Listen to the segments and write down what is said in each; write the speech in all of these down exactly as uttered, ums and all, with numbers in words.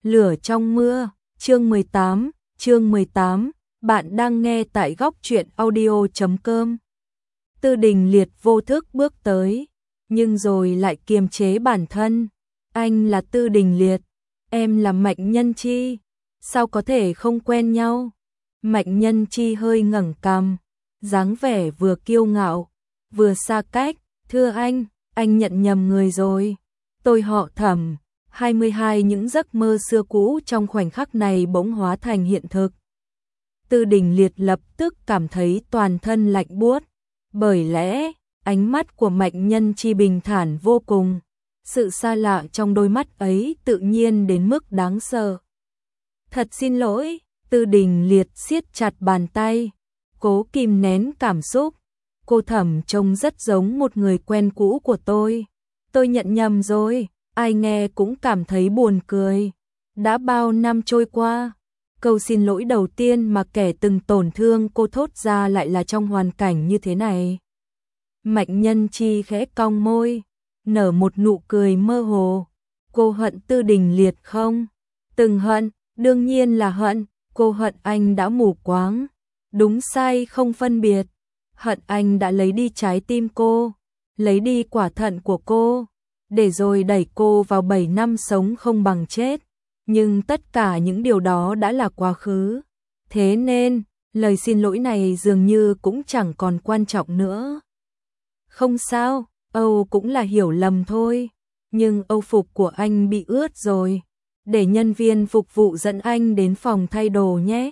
Lửa trong mưa, chương mười tám, chương mười tám, bạn đang nghe tại góc truyện audio chấm com. Tư Đình Liệt vô thức bước tới, nhưng rồi lại kiềm chế bản thân. Anh là Tư Đình Liệt, em là Mạnh Nhân Chi, sao có thể không quen nhau? Mạnh Nhân Chi hơi ngẩng cằm, dáng vẻ vừa kiêu ngạo, vừa xa cách. Thưa anh, anh nhận nhầm người rồi. Tôi họ Thẩm. hai mươi hai Những giấc mơ xưa cũ trong khoảnh khắc này bỗng hóa thành hiện thực. Tư Đình Liệt lập tức cảm thấy toàn thân lạnh buốt, bởi lẽ ánh mắt của Mạnh Nhân Chi bình thản vô cùng. Sự xa lạ trong đôi mắt ấy tự nhiên đến mức đáng sợ. Thật xin lỗi, Tư Đình Liệt siết chặt bàn tay, cố kìm nén cảm xúc. Cô Thẩm trông rất giống một người quen cũ của tôi. Tôi nhận nhầm rồi. Ai nghe cũng cảm thấy buồn cười. Đã bao năm trôi qua, câu xin lỗi đầu tiên mà kẻ từng tổn thương cô thốt ra lại là trong hoàn cảnh như thế này. Mạnh Nhân Chi khẽ cong môi, nở một nụ cười mơ hồ. Cô hận Tư Đình Liệt không? Từng hận, đương nhiên là hận. Cô hận anh đã mù quáng, đúng sai không phân biệt. Hận anh đã lấy đi trái tim cô, lấy đi quả thận của cô, để rồi đẩy cô vào bảy năm sống không bằng chết. Nhưng tất cả những điều đó đã là quá khứ. Thế nên, lời xin lỗi này dường như cũng chẳng còn quan trọng nữa. Không sao, Âu cũng là hiểu lầm thôi. Nhưng Âu phục của anh bị ướt rồi. Để nhân viên phục vụ dẫn anh đến phòng thay đồ nhé.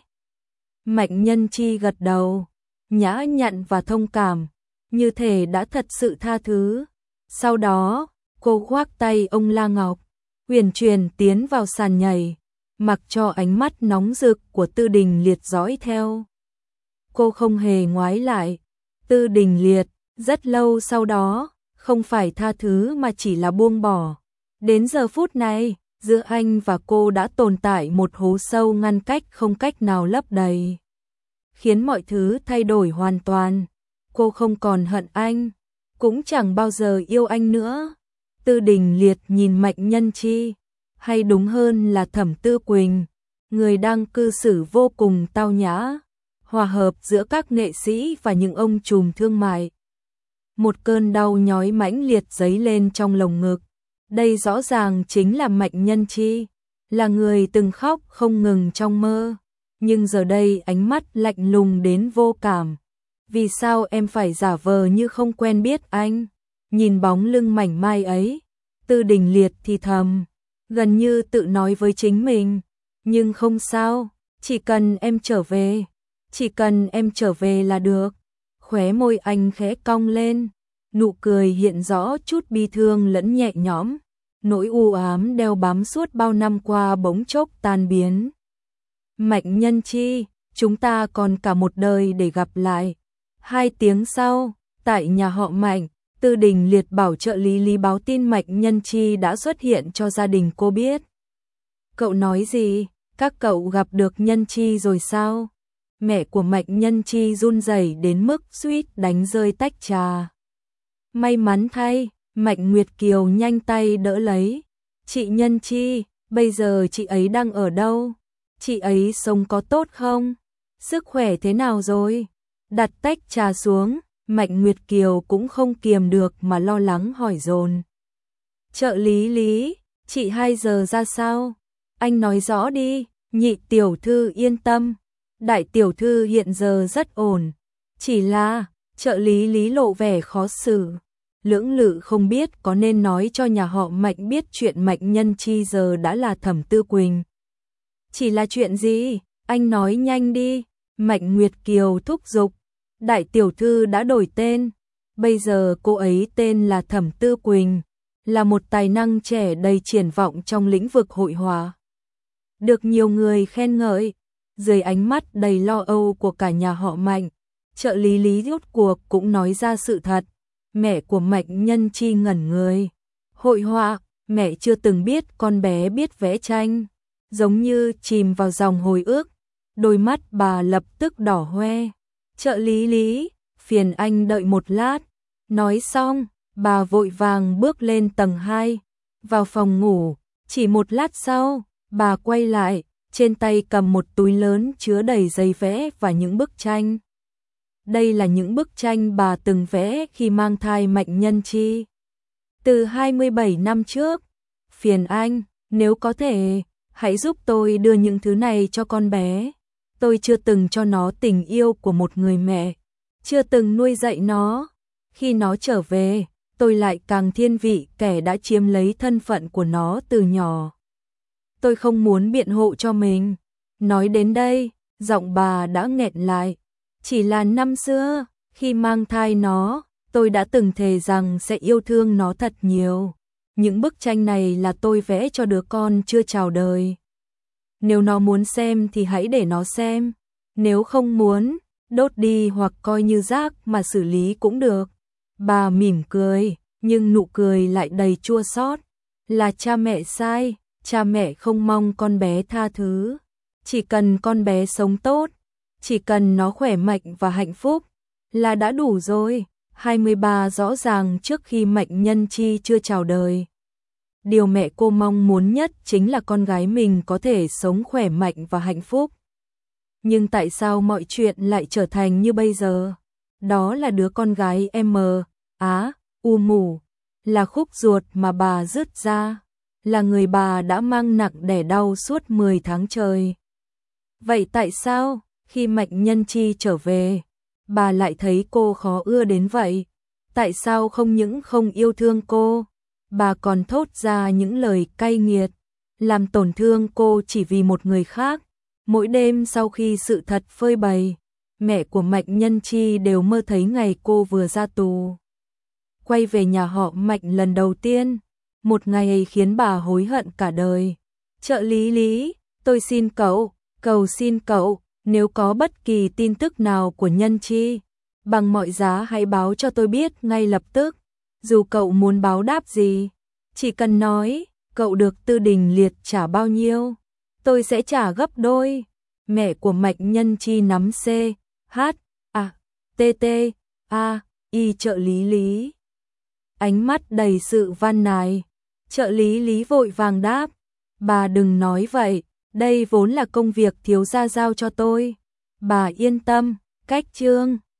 Mạnh Nhân Chi gật đầu, nhã nhặn và thông cảm, như thể đã thật sự tha thứ. Sau đó, cô khoác tay ông La Ngọc, huyền chuyển tiến vào sàn nhảy, mặc cho ánh mắt nóng rực của Tư Đình Liệt dõi theo. Cô không hề ngoái lại. Tư Đình Liệt, rất lâu sau đó, không phải tha thứ mà chỉ là buông bỏ. Đến giờ phút này, giữa anh và cô đã tồn tại một hố sâu ngăn cách không cách nào lấp đầy, khiến mọi thứ thay đổi hoàn toàn. Cô không còn hận anh, cũng chẳng bao giờ yêu anh nữa. Tư Đình Liệt nhìn Mạnh Nhân Chi, hay đúng hơn là Thẩm Tư Quỳnh, người đang cư xử vô cùng tao nhã, hòa hợp giữa các nghệ sĩ và những ông trùm thương mại. Một cơn đau nhói mãnh liệt dấy lên trong lồng ngực. Đây rõ ràng chính là Mạnh Nhân Chi, là người từng khóc không ngừng trong mơ, nhưng giờ đây ánh mắt lạnh lùng đến vô cảm. Vì sao em phải giả vờ như không quen biết anh? Nhìn bóng lưng mảnh mai ấy, Tư Đình Liệt thì thầm, gần như tự nói với chính mình. Nhưng không sao, chỉ cần em trở về, chỉ cần em trở về là được. Khóe môi anh khẽ cong lên, nụ cười hiện rõ chút bi thương lẫn nhẹ nhõm. Nỗi u ám đeo bám suốt bao năm qua bỗng chốc tan biến. Mạnh Nhân Chi, chúng ta còn cả một đời để gặp lại. Hai tiếng sau, tại nhà họ Mạnh, Tư Đình Liệt bảo trợ lý Lý báo tin Mạnh Nhân Chi đã xuất hiện cho gia đình cô biết. Cậu nói gì? Các cậu gặp được Nhân Chi rồi sao? Mẹ của Mạnh Nhân Chi run rẩy đến mức suýt đánh rơi tách trà. May mắn thay, Mạnh Nguyệt Kiều nhanh tay đỡ lấy. Chị Nhân Chi, bây giờ chị ấy đang ở đâu? Chị ấy sống có tốt không? Sức khỏe thế nào rồi? Đặt tách trà xuống, Mạnh Nguyệt Kiều cũng không kiềm được mà lo lắng hỏi dồn. Trợ lý Lý, chị hai giờ ra sao? Anh nói rõ đi. Nhị tiểu thư yên tâm, đại tiểu thư hiện giờ rất ổn. Chỉ là, trợ lý Lý lộ vẻ khó xử, lưỡng lự không biết có nên nói cho nhà họ Mạnh biết chuyện Mạnh Nhân Chi giờ đã là Thẩm Tư Quỳnh. Chỉ là chuyện gì? Anh nói nhanh đi. Mạnh Nguyệt Kiều thúc giục. Đại tiểu thư đã đổi tên, bây giờ cô ấy tên là Thẩm Tư Quỳnh, là một tài năng trẻ đầy triển vọng trong lĩnh vực hội họa, được nhiều người khen ngợi. Dưới ánh mắt đầy lo âu của cả nhà họ Mạnh, trợ lý Lý rốt cuộc cũng nói ra sự thật. Mẹ của Mạnh Nhân Chi ngẩn người. Hội họa, mẹ chưa từng biết con bé biết vẽ tranh. Giống như chìm vào dòng hồi ức, đôi mắt bà lập tức đỏ hoe. Trợ lý Lý, phiền anh đợi một lát. Nói xong, bà vội vàng bước lên tầng hai, vào phòng ngủ. Chỉ một lát sau, Bà quay lại, trên tay cầm một túi lớn chứa đầy giấy vẽ và những bức tranh. Đây là những bức tranh bà từng vẽ khi mang thai Mạnh Nhân Chi. Từ hai mươi bảy năm trước. Phiền anh, nếu có thể, hãy giúp tôi đưa những thứ này cho con bé. Tôi chưa từng cho nó tình yêu của một người mẹ, chưa từng nuôi dạy nó. Khi nó trở về, tôi lại càng thiên vị kẻ đã chiếm lấy thân phận của nó từ nhỏ. Tôi không muốn biện hộ cho mình. Nói đến đây, giọng bà đã nghẹn lại. Chỉ là năm xưa, khi mang thai nó, tôi đã từng thề rằng sẽ yêu thương nó thật nhiều. Những bức tranh này là tôi vẽ cho đứa con chưa chào đời. Nếu nó muốn xem thì hãy để nó xem. Nếu không muốn, đốt đi hoặc coi như rác mà xử lý cũng được. Bà mỉm cười, nhưng nụ cười lại đầy chua xót. Là cha mẹ sai, cha mẹ không mong con bé tha thứ. Chỉ cần con bé sống tốt, chỉ cần nó khỏe mạnh và hạnh phúc, là đã đủ rồi. hai mươi ba rõ ràng trước khi Mạnh Nhân Chi chưa chào đời. Điều mẹ cô mong muốn nhất chính là con gái mình có thể sống khỏe mạnh và hạnh phúc. Nhưng tại sao mọi chuyện lại trở thành như bây giờ? Đó là đứa con gái em Á, u mù, là khúc ruột mà bà dứt ra, là người bà đã mang nặng đẻ đau suốt mười tháng trời. Vậy tại sao, khi Mạnh Nhân Chi trở về, bà lại thấy cô khó ưa đến vậy? Tại sao không những không yêu thương cô, bà còn thốt ra những lời cay nghiệt, làm tổn thương cô chỉ vì một người khác? Mỗi đêm sau khi sự thật phơi bày, mẹ của Mạnh Nhân Chi đều mơ thấy ngày cô vừa ra tù, quay về nhà họ Mạnh lần đầu tiên. Một ngày ấy khiến bà hối hận cả đời. Trợ lý Lý, tôi xin cậu, cầu xin cậu, nếu có bất kỳ tin tức nào của Nhân Chi, bằng mọi giá hãy báo cho tôi biết ngay lập tức. Dù cậu muốn báo đáp gì, chỉ cần nói, cậu được Tư Đình Liệt trả bao nhiêu, tôi sẽ trả gấp đôi. Mẹ của Mạnh Nhân Chi nắm C, H, A, T, T, A, Y trợ lý Lý. Ánh mắt đầy sự van nài. Trợ lý Lý vội vàng đáp, bà đừng nói vậy, đây vốn là công việc thiếu gia giao cho tôi. Bà yên tâm, cách chương.